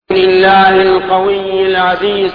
لله القوي العزيز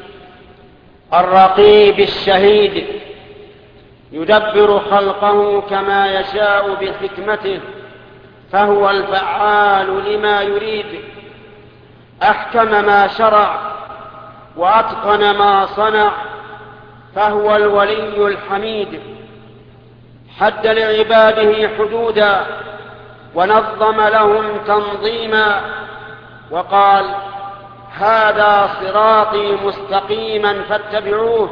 الرقيب الشهيد يدبر خلقه كما يشاء بحكمته، فهو الفعال لما يريد. أحكم ما شرع وأتقن ما صنع، فهو الولي الحميد. حد لعباده حدودا ونظم لهم تنظيما، وقال: هذا صراطي مستقيما فاتبعوه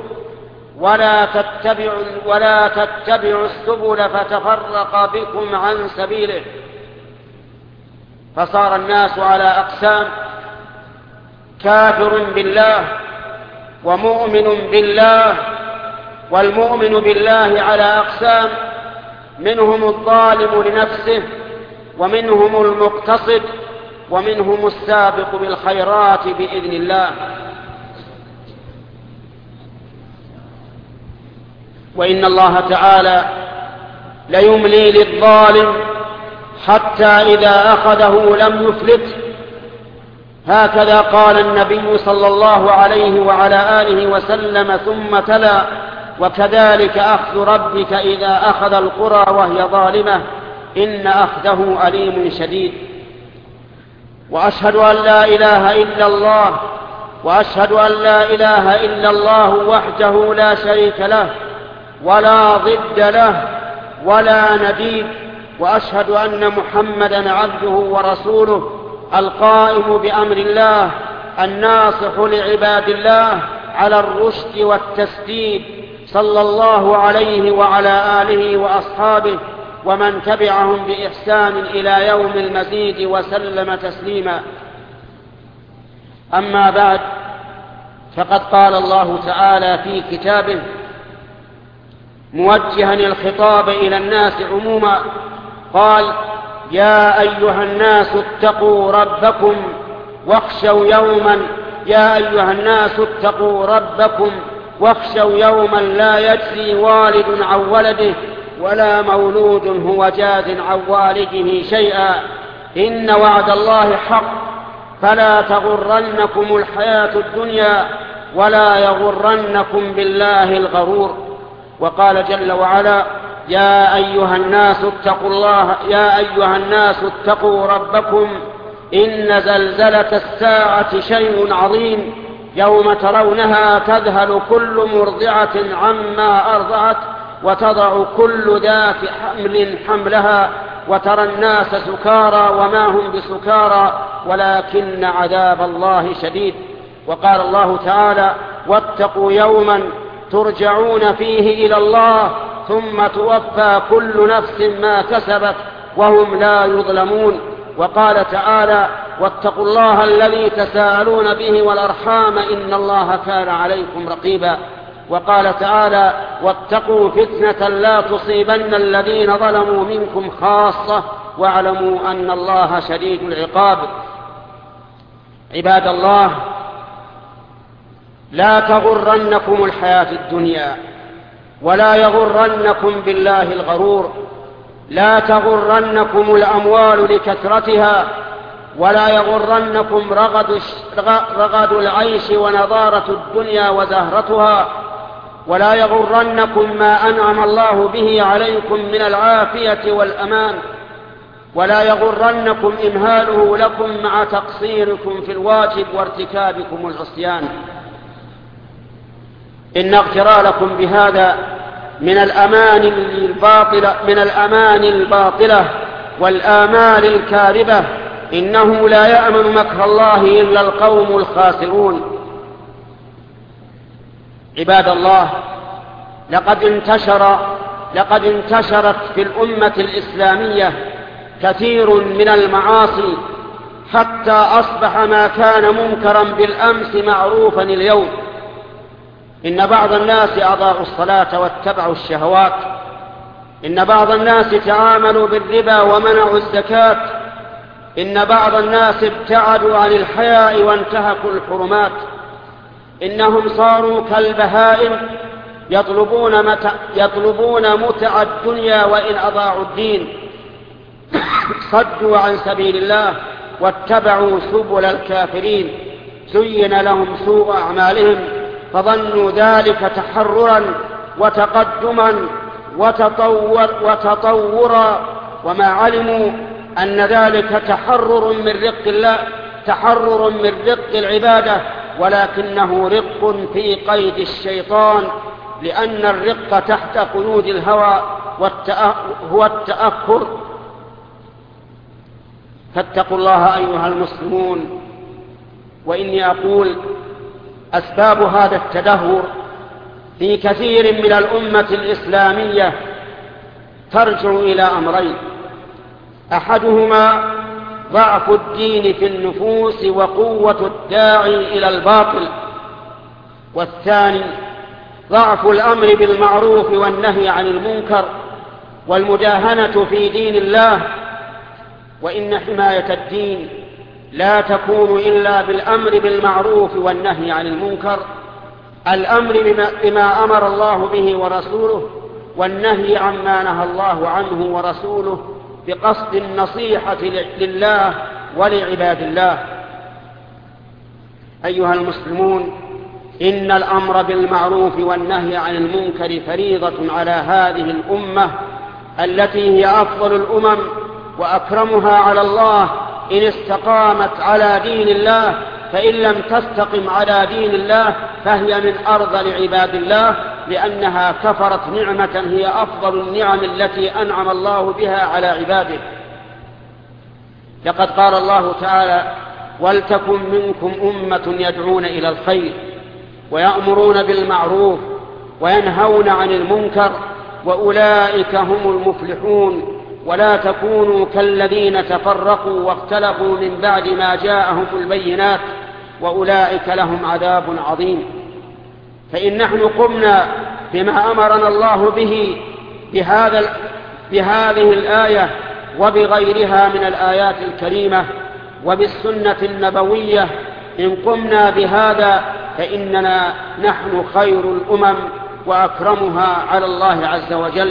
ولا تتبعوا السبل فتفرق بكم عن سبيله. فصار الناس على أقسام: كافر بالله ومؤمن بالله. والمؤمن بالله على أقسام: منهم الظالم لنفسه، ومنهم المقتصد، ومنهم السابق بالخيرات بإذن الله. وإن الله تعالى ليملي للظالم حتى إذا أخذه لم يفلته. هكذا قال النبي صلى الله عليه وعلى آله وسلم، ثم تلا: وكذلك أخذ ربك إذا أخذ القرى وهي ظالمة إن أخذه أليم شديد. وأشهد أن لا إله إلا الله، وأشهد أن لا إله إلا الله وحده لا شريك له ولا ضد له ولا نديد. وأشهد أن محمدا عبده ورسوله القائم بأمر الله الناصح لعباد الله على الرشد والتسديد، صلى الله عليه وعلى آله وأصحابه ومن تبعهم بإحسان إلى يوم المزيد وسلم تسليما. أما بعد، فقد قال الله تعالى في كتابه موجها الخطاب إلى الناس عموما، قال: يا أيها الناس اتقوا ربكم واخشوا يوما لا يجزي والد عن ولده ولا مولود هو جاز عن والده شيئا، إن وعد الله حق، فلا تغرنكم الحياة الدنيا ولا يغرنكم بالله الغرور. وقال جل وعلا: يا أيها الناس اتقوا ربكم إن زلزلة الساعة شيء عظيم، يوم ترونها تذهل كل مرضعة عما أرضعت وتضع كل ذات حمل حملها وترى الناس سكارى وما هم بسكارى ولكن عذاب الله شديد. وقال الله تعالى: واتقوا يوما ترجعون فيه إلى الله ثم توفى كل نفس ما كسبت وهم لا يظلمون. وقال تعالى: واتقوا الله الذي تساءلون به والأرحام إن الله كان عليكم رقيبا. وقال تعالى: واتقوا فتنة لا تصيبن الذين ظلموا منكم خاصة واعلموا أن الله شديد العقاب. عباد الله، لا تغرنكم الحياة الدنيا ولا يغرنكم بالله الغرور. لا تغرنكم الأموال لكثرتها ولا يغرنكم رغد العيش ونضارة الدنيا وزهرتها، ولا يغرنكم ما أنعم الله به عليكم من العافية والأمان، ولا يغرنكم إمهاله لكم مع تقصيركم في الواجب وارتكابكم العصيان. إن اغتراركم بهذا من الأمان الباطلة والآمال الكاذبة. إنه لا يأمن مكر الله إلا القوم الخاسرون. عباد الله، لقد انتشرت في الأمة الإسلامية كثير من المعاصي حتى أصبح ما كان منكرا بالأمس معروفا اليوم. إن بعض الناس أضاعوا الصلاة واتبعوا الشهوات. إن بعض الناس تعاملوا بالربا ومنعوا الزكاة. إن بعض الناس ابتعدوا عن الحياء وانتهكوا الحرمات. إنهم صاروا كالبهائم يطلبون متع الدنيا وإن أضاعوا الدين. صدوا عن سبيل الله واتبعوا سبل الكافرين زين لهم سوء أعمالهم فظنوا ذلك تحررا وتقدما وتطورا وما علموا أن ذلك تحرر من رق العبادة، ولكنه رق في قيد الشيطان، لأن الرق تحت قيود الهوى هو التأخر. فاتقوا الله أيها المسلمون. وإني أقول أسباب هذا التدهور في كثير من الأمة الإسلامية ترجع إلى أمرين: أحدهما ضعف الدين في النفوس وقوة الداعي إلى الباطل، والثاني ضعف الأمر بالمعروف والنهي عن المنكر والمداهنة في دين الله. وإن حماية الدين لا تكون إلا بالأمر بالمعروف والنهي عن المنكر، الأمر بما أمر الله به ورسوله، والنهي عما نهى الله عنه ورسوله بقصد النصيحة لله ولعباد الله. أيها المسلمون، إن الأمر بالمعروف والنهي عن المنكر فريضة على هذه الأمة التي هي أفضل الأمم وأكرمها على الله إن استقامت على دين الله، فإن لم تستقم على دين الله فهي من أرذل عباد الله، لأنها كفرت نعمة هي أفضل النعم التي أنعم الله بها على عباده. لقد قال الله تعالى: ولتكن منكم أمة يدعون إلى الخير ويأمرون بالمعروف وينهون عن المنكر وأولئك هم المفلحون. ولا تكونوا كالذين تفرقوا واختلفوا من بعد ما جاءهم البينات وأولئك لهم عذاب عظيم. فإن نحن قمنا بما أمرنا الله به بهذه الآية وبغيرها من الآيات الكريمة وبالسنة النبوية، إن قمنا بهذا فإننا نحن خير الأمم وأكرمها على الله عز وجل.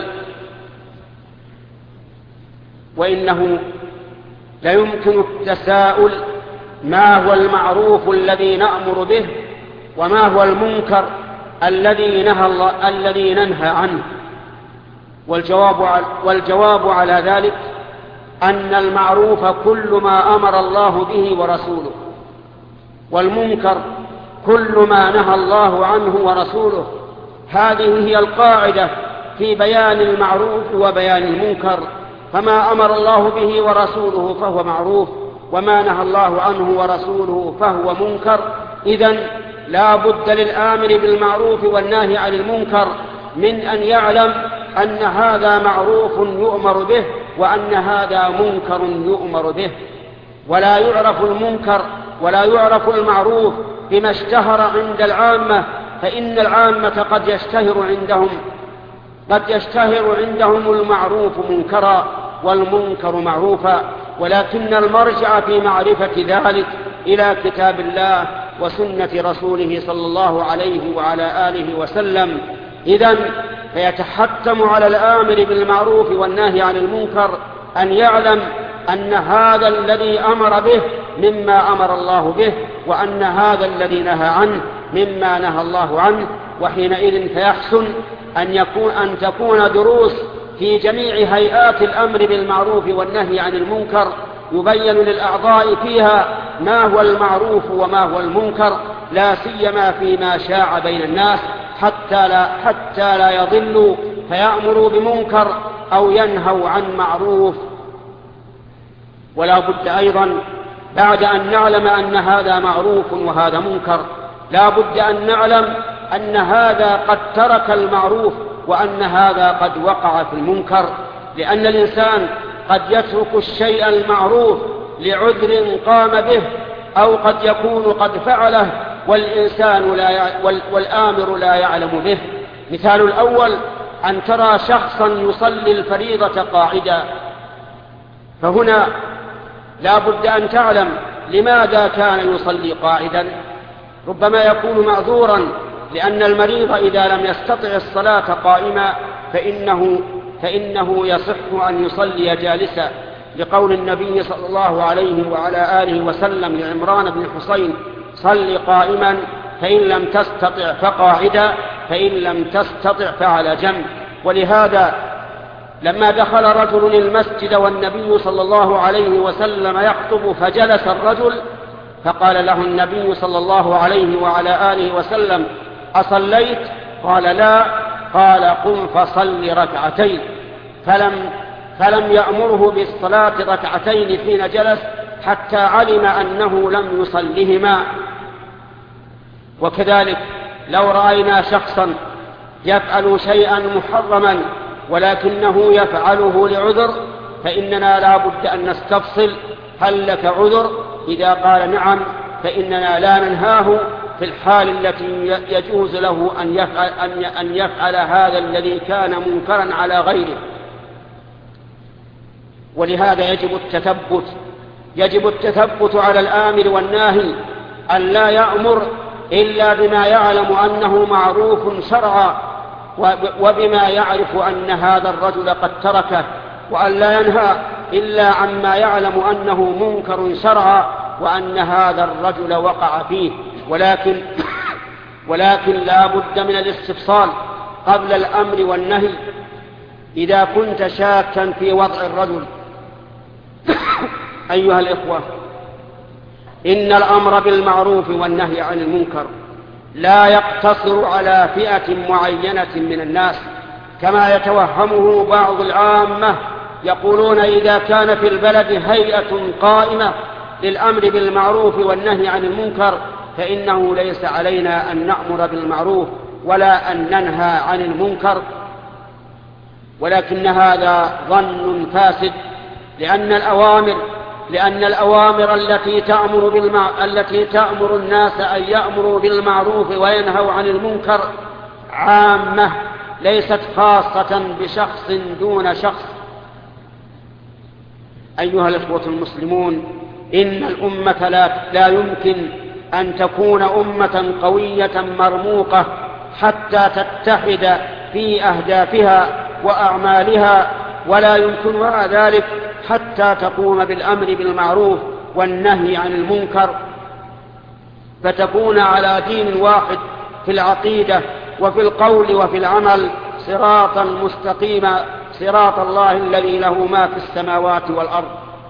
وإنه لا يمكن التساؤل: ما هو المعروف الذي نأمر به، وما هو المنكر الذي ننهى عنه؟ والجواب على ذلك أن المعروف كل ما أمر الله به ورسوله، والمنكر كل ما نهى الله عنه ورسوله. هذه هي القاعدة في بيان المعروف وبيان المنكر، فما أمر الله به ورسوله فهو معروف، وما نهى الله عنه ورسوله فهو منكر. إذن لا بد للآمر بالمعروف والناهي عن المنكر من أن يعلم أن هذا معروف يؤمر به وأن هذا منكر يؤمر به. ولا يعرف المنكر ولا يعرف المعروف بما اشتهر عند العامة، فإن العامة قد يشتهر عندهم المعروف منكرا والمنكر معروفا، ولكن المرجع في معرفة ذلك إلى كتاب الله وسنة رسوله صلى الله عليه وعلى آله وسلم. إذن فيتحتم على الآمر بالمعروف والناهي عن المنكر أن يعلم أن هذا الذي أمر به مما أمر الله به، وأن هذا الذي نهى عنه مما نهى الله عنه. وحينئذ فيحسن أن تكون دروس في جميع هيئات الأمر بالمعروف والنهي عن المنكر يبين للأعضاء فيها ما هو المعروف وما هو المنكر، لا سيما فيما شاع بين الناس، حتى لا يضلوا فيأمروا بمنكر أو ينهوا عن معروف. ولا بد أيضا بعد أن نعلم أن هذا معروف وهذا منكر، لا بد أن نعلم أن هذا قد ترك المعروف وأن هذا قد وقع في المنكر، لأن الإنسان قد يترك الشيء المعروف لعذر قام به، أو قد يكون قد فعله والآمر لا يعلم به. مثال الأول: أن ترى شخصا يصلي الفريضة قاعدا، فهنا لا بد أن تعلم لماذا كان يصلي قاعدا. ربما يكون معذورا، لأن المريض إذا لم يستطع الصلاة قائما فإنه يصح أن يصلي جالسا، لقول النبي صلى الله عليه وعلى آله وسلم لعمران بن حسين: صل قائما فإن لم تستطع فقاعدا فإن لم تستطع فعلى جنب. ولهذا لما دخل رجل المسجد والنبي صلى الله عليه وسلم يخطب فجلس الرجل، فقال له النبي صلى الله عليه وعلى آله وسلم: أصليت؟ قال: لا. قال: قم فصل ركعتين. فلم يأمره بالصلاة ركعتين حين جلس حتى علم أنه لم يصلهما. وكذلك لو رأينا شخصا يفعل شيئا محرما ولكنه يفعله لعذر، فإننا لا بد أن نستفصل: هل لك عذر؟ إذا قال نعم، فإننا لا ننهاه في الحال التي يجوز له أن يفعل هذا الذي كان منكرا على غيره. ولهذا يجب التثبت على الآمر والناهي، أن لا يأمر إلا بما يعلم أنه معروف شرعا وبما يعرف أن هذا الرجل قد تركه، وأن لا ينهى إلا عما يعلم أنه منكر شرعا وأن هذا الرجل وقع فيه. ولكن لا بد من الاستفصال قبل الأمر والنهي. إذا كنت شاكا في وضع الرجل أيها الإخوة، إن الأمر بالمعروف والنهي عن المنكر لا يقتصر على فئة معينة من الناس كما يتوهمه بعض العامة، يقولون إذا كان في البلد هيئة قائمة للأمر بالمعروف والنهي عن المنكر فإنه ليس علينا أن نأمر بالمعروف ولا أن ننهى عن المنكر. ولكن هذا ظن فاسد، لأن الأوامر التي تأمر الناس أن يأمروا بالمعروف وينهوا عن المنكر عامة، ليست خاصة بشخص دون شخص. أيها الإخوة المسلمون، إن الأمة لا يمكن أن تكون أمة قوية مرموقة حتى تتحد في أهدافها وأعمالها، ولا يمكنها ذلك حتى تقوم بالأمر بالمعروف والنهي عن المنكر، فتكون على دين واحد في العقيدة وفي القول وفي العمل صراطا مستقيما، صراط الله الذي له ما في السماوات والأرض.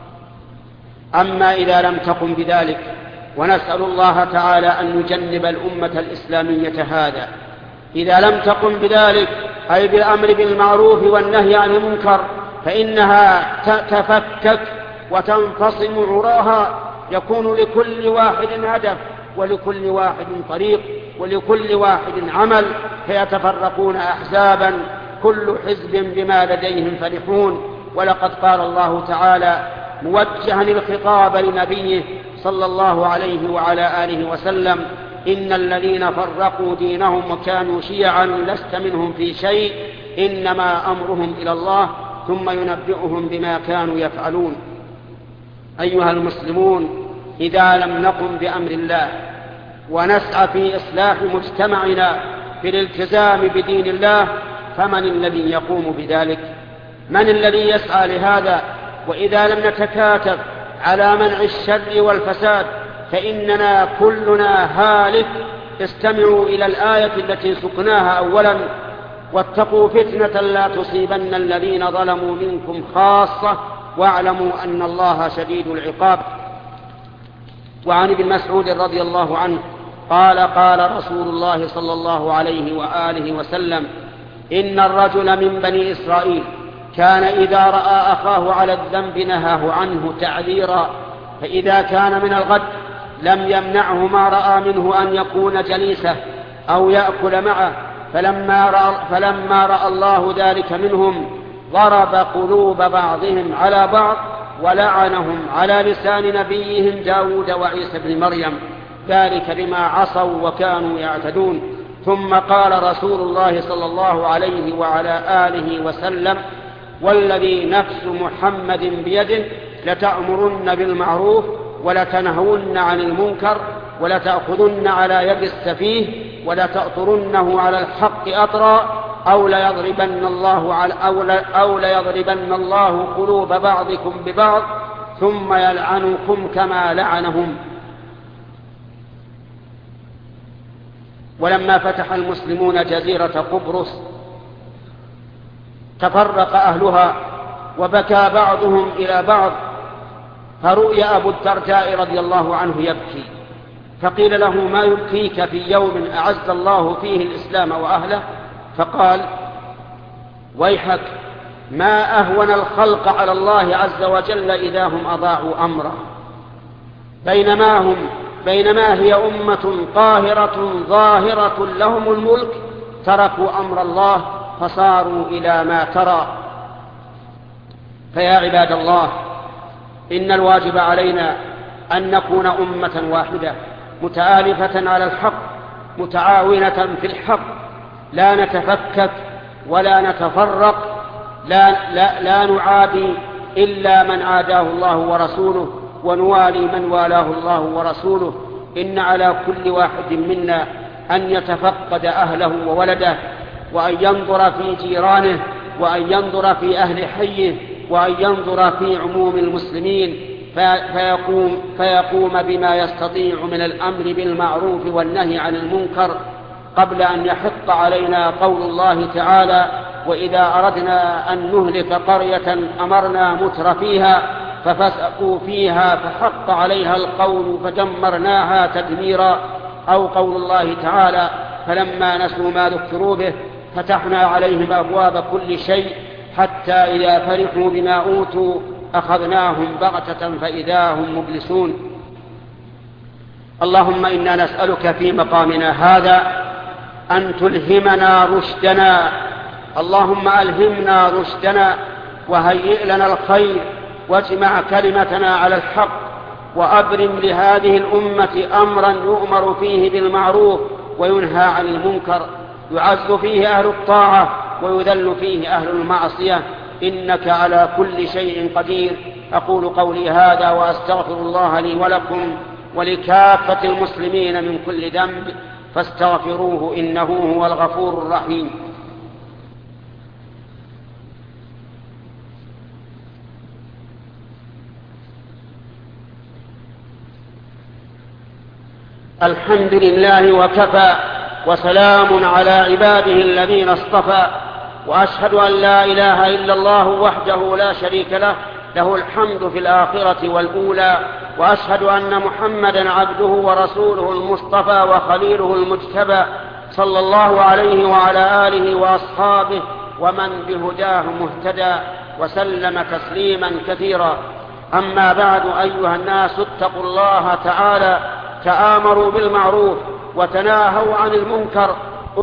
أما إذا لم تقم بذلك، ونسأل الله تعالى أن يجنب الأمة الإسلامية هذا، إذا لم تقم بذلك أي بالأمر بالمعروف والنهي عن المنكر، فإنها تتفكك وتنفصم عراها، يكون لكل واحد هدف ولكل واحد طريق ولكل واحد عمل، فيتفرقون أحزابا كل حزب بما لديهم فرحون. ولقد قال الله تعالى موجها الخطاب لنبيه صلى الله عليه وعلى آله وسلم: إن الذين فرقوا دينهم وكانوا شيعا لست منهم في شيء إنما أمرهم إلى الله ثم ينبئهم بما كانوا يفعلون. أيها المسلمون، إذا لم نقم بأمر الله ونسعى في إصلاح مجتمعنا في الالتزام بدين الله، فمن الذي يقوم بذلك؟ من الذي يسعى لهذا؟ وإذا لم نتكاتف على منع الشر والفساد فإننا كلنا هالك. استمعوا إلى الآية التي سقناها أولا: واتقوا فتنة لا تصيبن الذين ظلموا منكم خاصة واعلموا أن الله شديد العقاب. وعن ابن مسعود رضي الله عنه قال: قال رسول الله صلى الله عليه وآله وسلم: إن الرجل من بني إسرائيل كان إذا رأى أخاه على الذنب نهاه عنه تعذيرا، فإذا كان من الغد لم يمنعه ما رأى منه أن يكون جليسه أو يأكل معه، فلما رأى الله ذلك منهم ضرب قلوب بعضهم على بعض ولعنهم على لسان نبيهم داود وعيسى بن مريم، ذلك بما عصوا وكانوا يعتدون. ثم قال رسول الله صلى الله عليه وعلى آله وسلم: والذي نفس محمد بيده لتأمرن بالمعروف ولتنهون عن المنكر ولتأخذن على يد السفيه ولتأطرنه على الحق أطرا، أو ليضربن الله قلوب بعضكم ببعض ثم يلعنكم كما لعنهم. ولما فتح المسلمون جزيرة قبرص تفرق أهلها وبكى بعضهم إلى بعض، فرؤي أبو الدرداء رضي الله عنه يبكي، فقيل له: ما يبكيك في يوم أعز الله فيه الإسلام وأهله؟ فقال: ويحك، ما أهون الخلق على الله عز وجل إذا هم أضاعوا أمره، بينما هي أمة قاهرة ظاهرة لهم الملك تركوا أمر الله فصاروا إلى ما ترى. فيا عباد الله، إن الواجب علينا أن نكون أمة واحدة متآلفة على الحق متعاونة في الحق، لا نتفكك ولا نتفرق، لا نعادي إلا من عاداه الله ورسوله، ونوالي من والاه الله ورسوله. إن على كل واحد منا أن يتفقد أهله وولده، وأن ينظر في جيرانه، وأن ينظر في أهل حيه، وأن ينظر في عموم المسلمين، فيقوم بما يستطيع من الأمر بالمعروف والنهي عن المنكر، قبل أن يحق علينا قول الله تعالى: وإذا أردنا أن نهلك قرية أمرنا متر فيها ففسقوا فيها فحق عليها القول فدمرناها تدميرا. أو قول الله تعالى: فلما نسوا ما ذكروا به فتحنا عليهم أبواب كل شيء حتى إذا فرحوا بما أوتوا أخذناهم بغتة فإذا هم مبلسون. اللهم إنا نسألك في مقامنا هذا أن تلهمنا رشدنا، اللهم ألهمنا رشدنا وهيئ لنا الخير، واجمع كلمتنا على الحق، وأبرم لهذه الأمة أمرا يؤمر فيه بالمعروف وينهى عن المنكر، يعز فيه أهل الطاعة ويذل فيه أهل المعصية، إنك على كل شيء قدير. أقول قولي هذا وأستغفر الله لي ولكم ولكافة المسلمين من كل ذنب، فاستغفروه إنه هو الغفور الرحيم. الحمد لله وكفى، وسلام على عباده الذين اصطفى، وأشهد أن لا إله إلا الله وحده لا شريك له، له الحمد في الآخرة والأولى، وأشهد أن محمدا عبده ورسوله المصطفى وخليله المجتبى، صلى الله عليه وعلى آله وأصحابه ومن بهداه مهتدى، وسلم تسليما كثيرا. أما بعد، أيها الناس، اتقوا الله تعالى، تآمروا بالمعروف وتناهوا عن المنكر،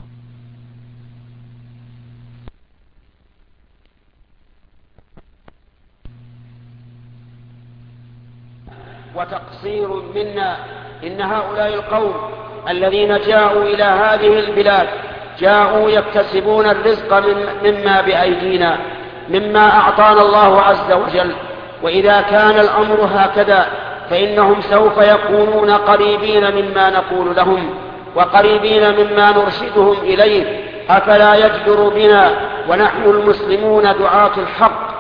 وتقصير منا. إن هؤلاء القوم الذين جاءوا إلى هذه البلاد جاءوا يكتسبون الرزق مما بأيدينا، مما أعطانا الله عز وجل، وإذا كان الأمر هكذا فإنهم سوف يكونون قريبين مما نقول لهم وقريبين مما نرشدهم إليه. أفلا يجدر بنا ونحن المسلمون دعاة الحق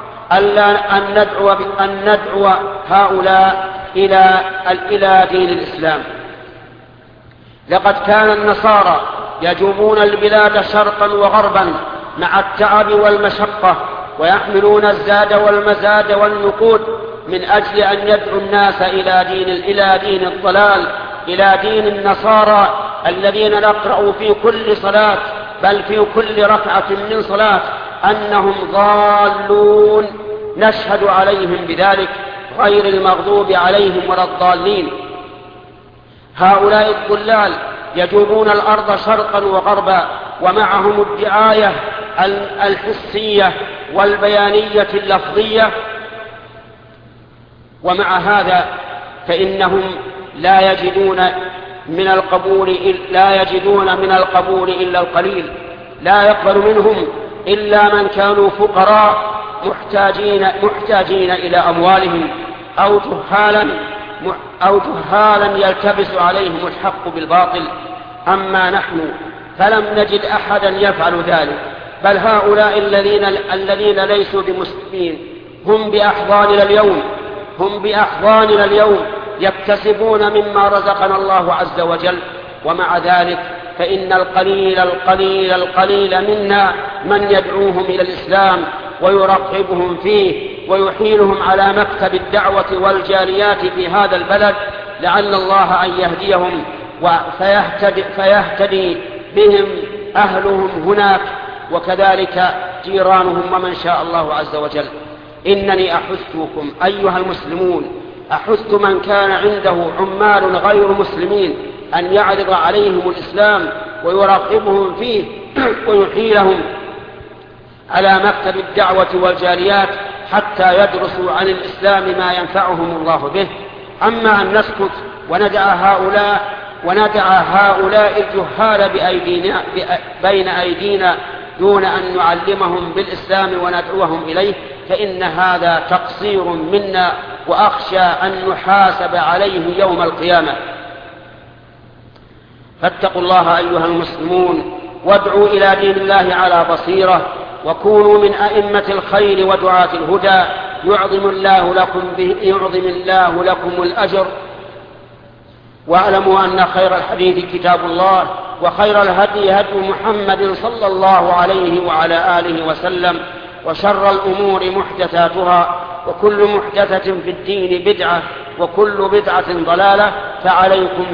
أن ندعو هؤلاء إلى دين الإسلام؟ لقد كان النصارى يجوبون البلاد شرقا وغربا مع التعب والمشقة، ويحملون الزاد والمزاد والنقود من أجل أن يدعوا الناس إلى دين الضلال، إلى دين النصارى الذين نقرأ في كل صلاة، بل في كل ركعة من صلاة، أنهم ضالون، نشهد عليهم بذلك، غير المغضوب عليهم ولا الضالين. هؤلاء الضلال يجوبون الأرض شرقا وغربا، ومعهم الدعاية الحسية والبيانية اللفظية، ومع هذا فإنهم لا يجدون من القبول إلا القليل، لا يقبل منهم إلا من كانوا فقراء محتاجين إلى أموالهم، أو جهالا يلتبس عليهم الحق بالباطل. أما نحن فلم نجد أحدا يفعل ذلك، بل هؤلاء الذين ليسوا بمسلمين هم بأحضاننا اليوم يكتسبون مما رزقنا الله عز وجل. ومع ذلك فإن القليل منا من يدعوهم إلى الإسلام ويرغبهم فيه ويحيلهم على مكتب الدعوة والجاليات في هذا البلد، لعل الله أن يهديهم فيهتدي بهم أهلهم هناك وكذلك جيرانهم ومن شاء الله عز وجل. إنني أحثكم أيها المسلمون، أحث من كان عنده عمال غير مسلمين أن يعرض عليهم الإسلام ويراقبهم فيه ويحيلهم على مكتب الدعوة والجاليات حتى يدرسوا عن الإسلام ما ينفعهم الله به. أما أن نسكت وندع هؤلاء الجهال بين أيدينا دون أن نعلمهم بالإسلام وندعوهم إليه، فإن هذا تقصير منا، وأخشى أن نحاسب عليه يوم القيامة. فاتقوا الله أيها المسلمون، وادعوا إلى دين الله على بصيرة، وكونوا من أئمة الخير ودعاة الهدى، يعظم الله لكم الأجر. واعلموا أن خير الحديث كتاب الله، وخير الهدي هدي محمد صلى الله عليه وعلى آله وسلم، وشر الأمور محدثاتها، وكل محدثة في الدين بدعة، وكل بدعة ضلالة. فعليكم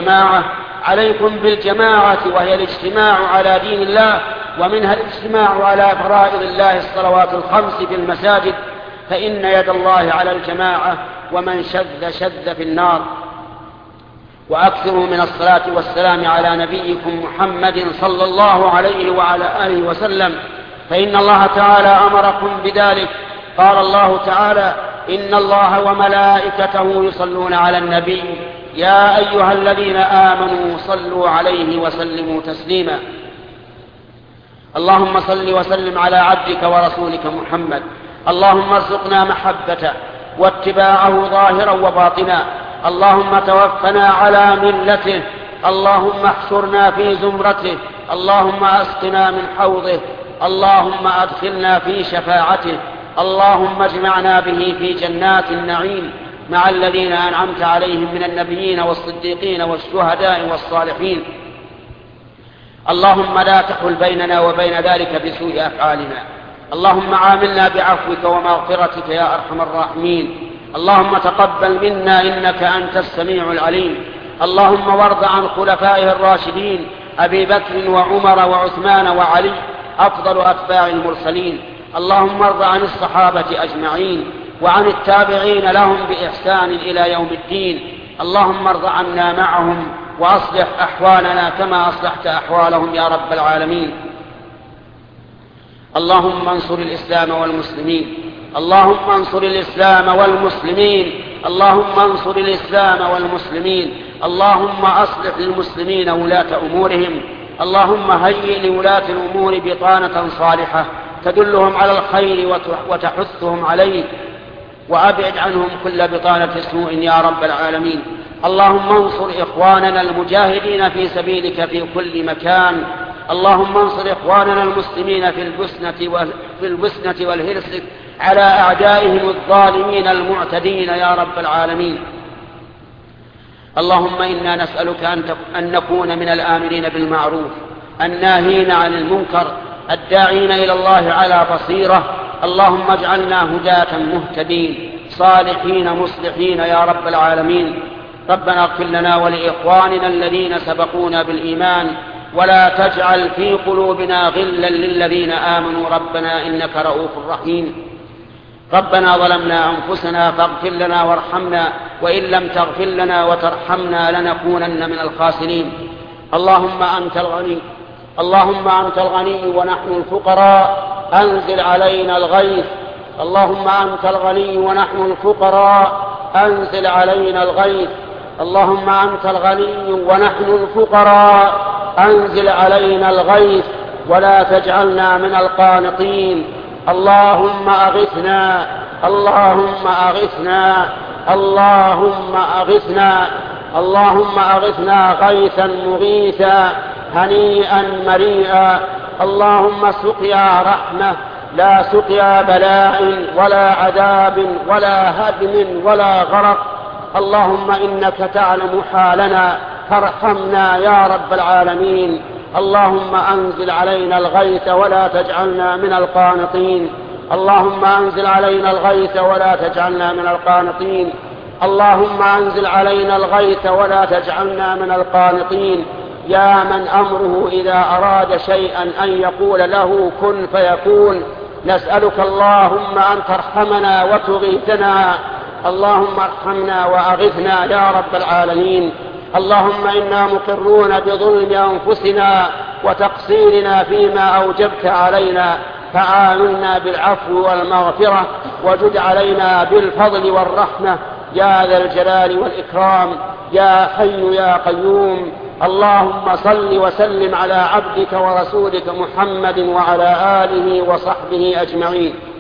بالجماعة وهي الاجتماع على دين الله، ومنها الاجتماع على فرائض الله الصلوات الخمس في المساجد، فإن يد الله على الجماعة، ومن شذ في النار. وأكثروا من الصلاة والسلام على نبيكم محمد صلى الله عليه وعلى آله وسلم، فإن الله تعالى أمركم بذلك. قال الله تعالى: إن الله وملائكته يصلون على النبي يا أيها الذين آمنوا صلوا عليه وسلموا تسليما. اللهم صل وسلم على عبدك ورسولك محمد. اللهم ارزقنا محبته واتباعه ظاهرا وباطنا. اللهم توفنا على ملته. اللهم احشرنا في زمرته. اللهم اسقنا من حوضه. اللهم ادخلنا في شفاعته. اللهم اجمعنا به في جنات النعيم مع الذين أنعمت عليهم من النبيين والصديقين والشهداء والصالحين. اللهم لا تحل بيننا وبين ذلك بسوء أفعالنا. اللهم عاملنا بعفوك ومغفرتك يا أرحم الراحمين. اللهم تقبل منا إنك أنت السميع العليم. اللهم وارض عن خلفائه الراشدين أبي بكر وعمر وعثمان وعلي أفضل أتباع المرسلين. اللهم ارض عن الصحابة أجمعين وعن التابعين لهم بإحسان إلى يوم الدين. اللهم ارض عنا معهم وأصلح أحوالنا كما أصلحت أحوالهم يا رب العالمين. اللهم انصر الإسلام والمسلمين. اللهم انصر الإسلام والمسلمين. اللهم انصر الإسلام والمسلمين. اللهم أصلح للمسلمين ولاة أمورهم. اللهم هيئ لولاة الأمور بطانة صالحة تدلهم على الخير وتحثهم عليه، وأبعد عنهم كل بطانة سوء يا رب العالمين. اللهم انصر إخواننا المجاهدين في سبيلك في كل مكان. اللهم انصر إخواننا المسلمين في البسنة والهرسك على أعدائهم الظالمين المعتدين يا رب العالمين. اللهم إنا نسألك أن نكون من الآمرين بالمعروف الناهين عن المنكر الداعين إلى الله على بصيرة. اللهم اجعلنا هداة مهتدين صالحين مصلحين يا رب العالمين. ربنا اغفر لنا ولإخواننا الذين سبقونا بالإيمان، ولا تجعل في قلوبنا غلا للذين آمنوا ربنا إنك رؤوف رحيم. ربنا ظلمنا أنفسنا فاغفر لنا وارحمنا، وإن لم تغفر لنا وترحمنا لنكونن من الخاسرين. اللهم أنت الغني ونحن الفقراء، أنزل علينا الغيث. اللهم أنت الغني ونحن الفقراء، أنزل علينا الغيث. اللهم أنت الغني ونحن الفقراء، أنزل علينا الغيث، ولا تجعلنا من القانطين. اللهم أغثنا، اللهم أغثنا، اللهم أغثنا، اللهم أغثنا غيثا مغيثا هنيئا مريئا اللهم سقيا رحمة لا سقيا بلاء ولا عذاب ولا هدم ولا غرق. اللهم إنك تعلم حالنا فارحمنا يا رب العالمين. اللهم أنزل علينا الغيث ولا تجعلنا من القانطين. اللهم أنزل علينا الغيث ولا تجعلنا من القانطين. اللهم أنزل علينا الغيث ولا تجعلنا من القانطين. يا من أمره إذا أراد شيئا أن يقول له كن فيكون، نسألك اللهم أن ترحمنا وتغيثنا. اللهم ارحمنا وأغثنا يا رب العالمين. اللهم إنا مقرون بظلم أنفسنا وتقصيرنا فيما أوجبت علينا، فعاملنا بالعفو والمغفرة وجد علينا بالفضل والرحمة يا ذا الجلال والإكرام يا حي يا قيوم. اللهم صل وسلم على عبدك ورسولك محمد وعلى آله وصحبه أجمعين.